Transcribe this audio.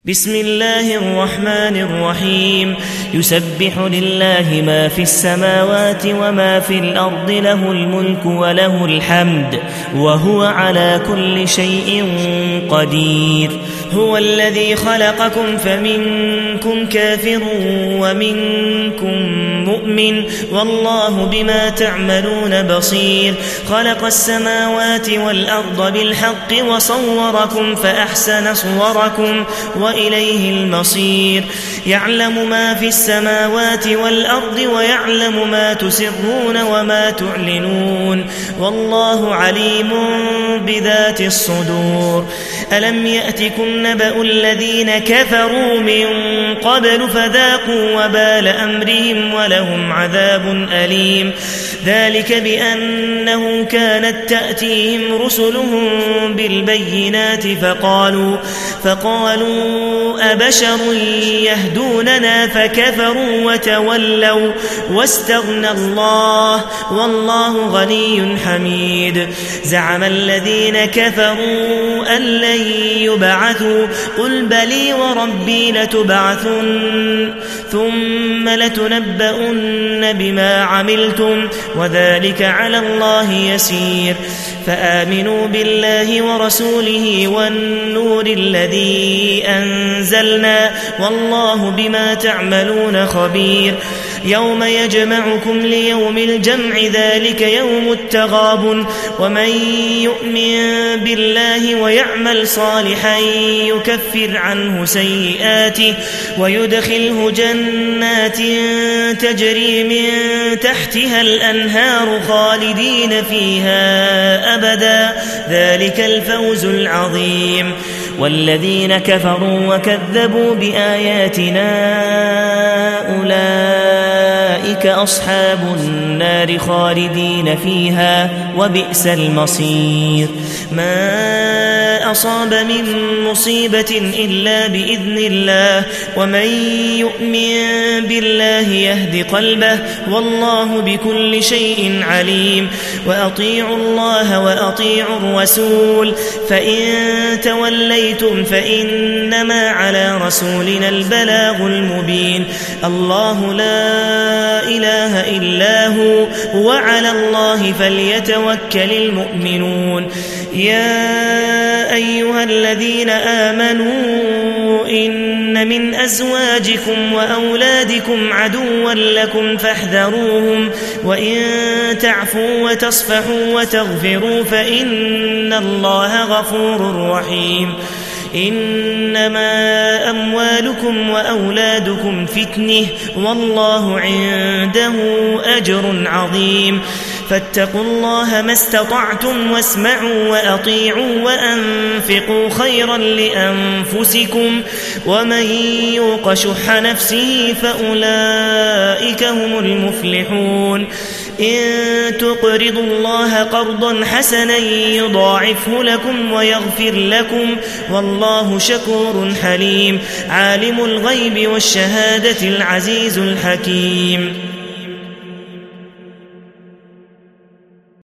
بسم الله الرحمن الرحيم يسبح لله ما في السماوات وما في الأرض له الملك وله الحمد وهو على كل شيء قدير هو الذي خلقكم فمنكم كافر ومنكم مؤمن والله بما تعملون بصير خلق السماوات والأرض بالحق وصوركم فأحسن صوركم وإليه المصير يعلم ما في السماوات والأرض ويعلم ما تسرون وما تعلنون والله عليم بذات الصدور ألم يأتكم نبأ الذين كفروا من قبل فذاقوا وبال أمرهم ولهم عذاب أليم ذلك بأنه كانت تأتيهم رسلهم بالبينات فقالوا أبشر يهدوننا فكفروا وتولوا واستغنى الله والله غني حميد زعم الذين كفروا أن لن يبعثوا قل بلي وربي لتبعثن ثم لتنبؤن بما عملتم وذلك على الله يسير فآمنوا بالله ورسوله والنور الذي أنزلنا والله بما تعملون خبير يوم يجمعكم ليوم الجمع ذلك يوم التغابن ومن يؤمن بالله ويعمل صالحا يكفر عنه سيئاته ويدخله جنات تجري من تحتها الأنهار خالدين فيها أبدا ذلك الفوز العظيم والذين كفروا وكذبوا بآياتنا أولئك أصحاب النار خالدين فيها وبئس المصير ما أصاب من مصيبة إلا بإذن الله ومن يؤمن بالله يهد قلبه والله بكل شيء عليم وأطيعوا الله وأطيعوا الرسول فإن توليتم فإنما على رسولنا البلاغ المبين الله لا إله إلا هو وعلى الله فليتوكل المؤمنون يا أيها الذين آمنوا إن من أزواجكم وأولادكم عدوا لكم فاحذروهم وإن تعفوا وتصفحوا وتغفروا فإن الله غفور رحيم إنما أموالكم وأولادكم فتنة والله عنده أجر عظيم فاتقوا الله ما استطعتم واسمعوا وأطيعوا وأنفقوا خيرا لأنفسكم ومن يوق شح نفسه فأولئك هم المفلحون إن تقرضوا الله قرضا حسنا يضاعفه لكم ويغفر لكم والله شكور حليم عالم الغيب والشهادة العزيز الحكيم